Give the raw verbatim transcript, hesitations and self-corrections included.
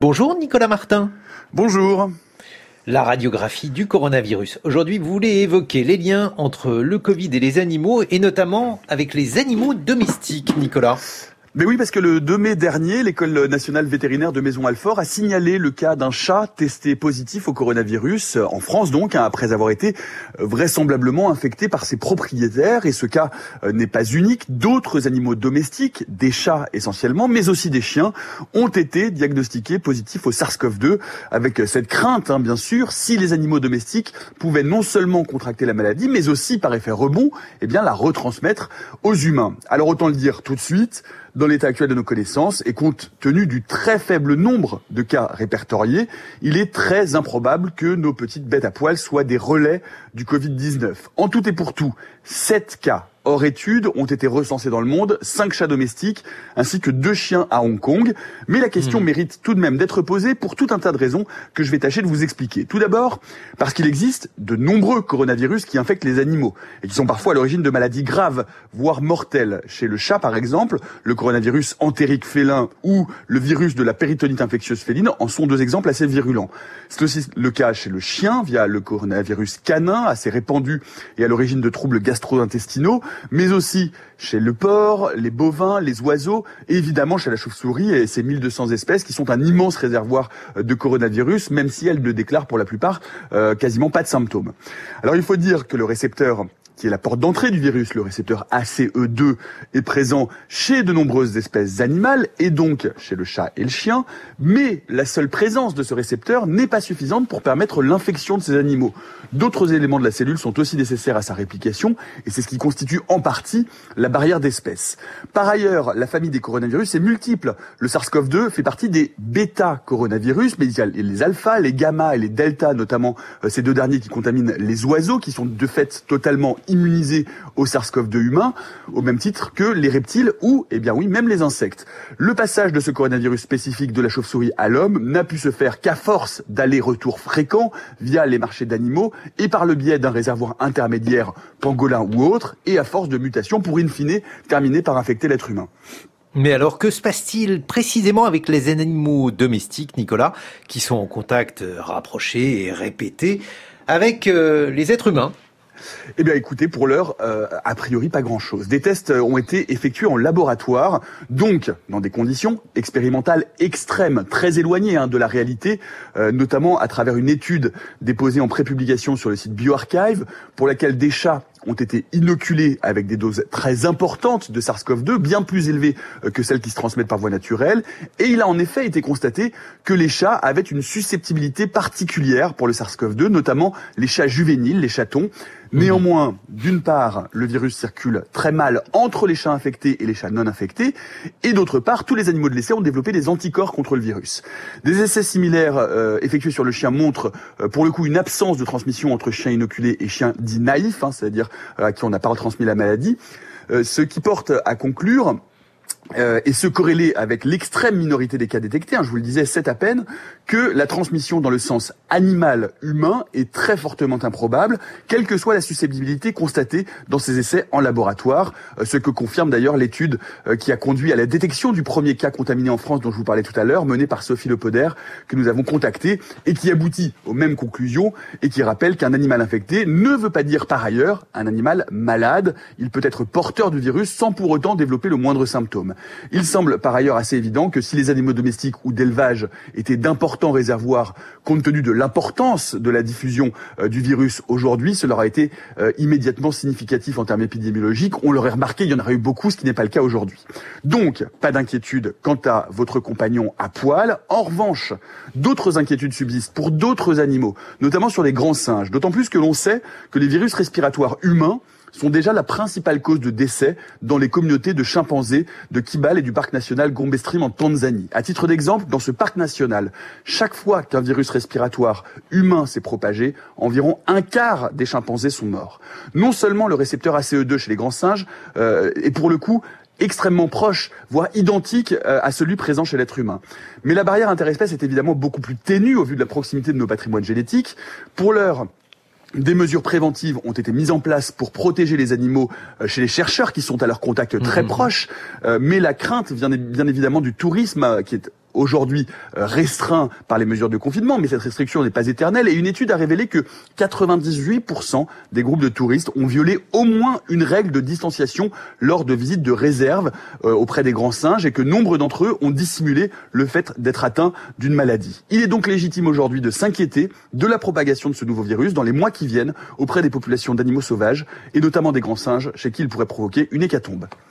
Bonjour Nicolas Martin. Bonjour. La radiographie du coronavirus. Aujourd'hui, vous voulez évoquer les liens entre le Covid et les animaux, et notamment avec les animaux domestiques, Nicolas. Mais oui, parce que le deux mai dernier, l'École nationale vétérinaire de Maisons-Alfort a signalé le cas d'un chat testé positif au coronavirus, en France donc, hein, après avoir été vraisemblablement infecté par ses propriétaires. Et ce cas euh, n'est pas unique. D'autres animaux domestiques, des chats essentiellement, mais aussi des chiens, ont été diagnostiqués positifs au SARS-C o V deux, avec cette crainte, hein, bien sûr, si les animaux domestiques pouvaient non seulement contracter la maladie, mais aussi, par effet rebond, eh bien, la retransmettre aux humains. Alors autant le dire tout de suite, dans l'état actuel de nos connaissances, et compte tenu du très faible nombre de cas répertoriés, il est très improbable que nos petites bêtes à poil soient des relais du covid dix-neuf. En tout et pour tout, sept cas hors étude ont été recensés dans le monde, cinq chats domestiques ainsi que deux chiens à Hong Kong. Mais la question mmh. mérite tout de même d'être posée pour tout un tas de raisons que je vais tâcher de vous expliquer. Tout d'abord, parce qu'il existe de nombreux coronavirus qui infectent les animaux et qui sont parfois à l'origine de maladies graves, voire mortelles. Chez le chat, par exemple, le coronavirus entérique félin ou le virus de la péritonite infectieuse féline en sont deux exemples assez virulents. C'est aussi le cas chez le chien via le coronavirus canin, assez répandu et à l'origine de troubles gastro-intestinaux, mais aussi chez le porc, les bovins, les oiseaux, et évidemment chez la chauve-souris et ses mille deux cents espèces qui sont un immense réservoir de coronavirus, même si elles ne déclarent pour la plupart euh, quasiment pas de symptômes. Alors il faut dire que le récepteur qui est la porte d'entrée du virus, le récepteur A C E deux, est présent chez de nombreuses espèces animales et donc chez le chat et le chien, mais la seule présence de ce récepteur n'est pas suffisante pour permettre l'infection de ces animaux. D'autres éléments de la cellule sont aussi nécessaires à sa réplication et c'est ce qui constitue en partie la barrière d'espèce. Par ailleurs, la famille des coronavirus est multiple. Le SARS-C o V deux fait partie des bêta-coronavirus, mais il y a les alpha, les gamma et les delta, notamment euh, ces deux derniers qui contaminent les oiseaux, qui sont de fait totalement immunisés au SARS-C o V deux humain, au même titre que les reptiles ou, eh bien oui, même les insectes. Le passage de ce coronavirus spécifique de la chauve-souris à l'homme n'a pu se faire qu'à force d'allers-retours fréquents via les marchés d'animaux et par le biais d'un réservoir intermédiaire pangolin ou autre, et à force de mutations pour in fine terminer par infecter l'être humain. Mais alors, que se passe-t-il précisément avec les animaux domestiques, Nicolas, qui sont en contact rapproché et répété avec euh, les êtres humains ? Eh bien écoutez, pour l'heure, euh, a priori pas grand-chose. Des tests ont été effectués en laboratoire, donc dans des conditions expérimentales extrêmes, très éloignées hein, de la réalité, euh, notamment à travers une étude déposée en prépublication sur le site BioArchive, pour laquelle des chats ont été inoculés avec des doses très importantes de SARS-C o V deux, bien plus élevées que celles qui se transmettent par voie naturelle. Et il a en effet été constaté que les chats avaient une susceptibilité particulière pour le SARS-C o V deux, notamment les chats juvéniles, les chatons. Néanmoins, d'une part, le virus circule très mal entre les chats infectés et les chats non infectés, et d'autre part, tous les animaux de l'essai ont développé des anticorps contre le virus. Des essais similaires euh, effectués sur le chien montrent, euh, pour le coup, une absence de transmission entre chiens inoculés et chiens dits naïfs, hein, c'est-à-dire euh, à qui on n'a pas retransmis la maladie, euh, ce qui porte à conclure Euh, et se corréler avec l'extrême minorité des cas détectés, hein, je vous le disais, sept à peine, que la transmission dans le sens animal-humain est très fortement improbable, quelle que soit la susceptibilité constatée dans ces essais en laboratoire, euh, ce que confirme d'ailleurs l'étude euh, qui a conduit à la détection du premier cas contaminé en France dont je vous parlais tout à l'heure, menée par Sophie Lepoder, que nous avons contactée, et qui aboutit aux mêmes conclusions, et qui rappelle qu'un animal infecté ne veut pas dire par ailleurs un animal malade. Il peut être porteur du virus sans pour autant développer le moindre symptôme. Il semble par ailleurs assez évident que si les animaux domestiques ou d'élevage étaient d'importants réservoirs, compte tenu de l'importance de la diffusion euh, du virus aujourd'hui, cela aura été euh, immédiatement significatif en termes épidémiologiques. On l'aurait remarqué, il y en aurait eu beaucoup, ce qui n'est pas le cas aujourd'hui. Donc, pas d'inquiétude quant à votre compagnon à poil. En revanche, d'autres inquiétudes subsistent pour d'autres animaux, notamment sur les grands singes, d'autant plus que l'on sait que les virus respiratoires humains sont déjà la principale cause de décès dans les communautés de chimpanzés de Kibale et du parc national Gombe Stream en Tanzanie. À titre d'exemple, dans ce parc national, chaque fois qu'un virus respiratoire humain s'est propagé, environ un quart des chimpanzés sont morts. Non seulement le récepteur A C E deux chez les grands singes euh, est pour le coup extrêmement proche, voire identique euh, à celui présent chez l'être humain. Mais la barrière interespèce est évidemment beaucoup plus ténue au vu de la proximité de nos patrimoines génétiques. Pour l'heure, des mesures préventives ont été mises en place pour protéger les animaux chez les chercheurs qui sont à leur contact très mmh. proche, euh, mais la crainte vient bien évidemment du tourisme qui est aujourd'hui euh, restreint par les mesures de confinement, mais cette restriction n'est pas éternelle. Et une étude a révélé que quatre-vingt-dix-huit pour cent des groupes de touristes ont violé au moins une règle de distanciation lors de visites de réserve euh, auprès des grands singes, et que nombre d'entre eux ont dissimulé le fait d'être atteints d'une maladie. Il est donc légitime aujourd'hui de s'inquiéter de la propagation de ce nouveau virus dans les mois qui viennent auprès des populations d'animaux sauvages, et notamment des grands singes, chez qui il pourrait provoquer une hécatombe.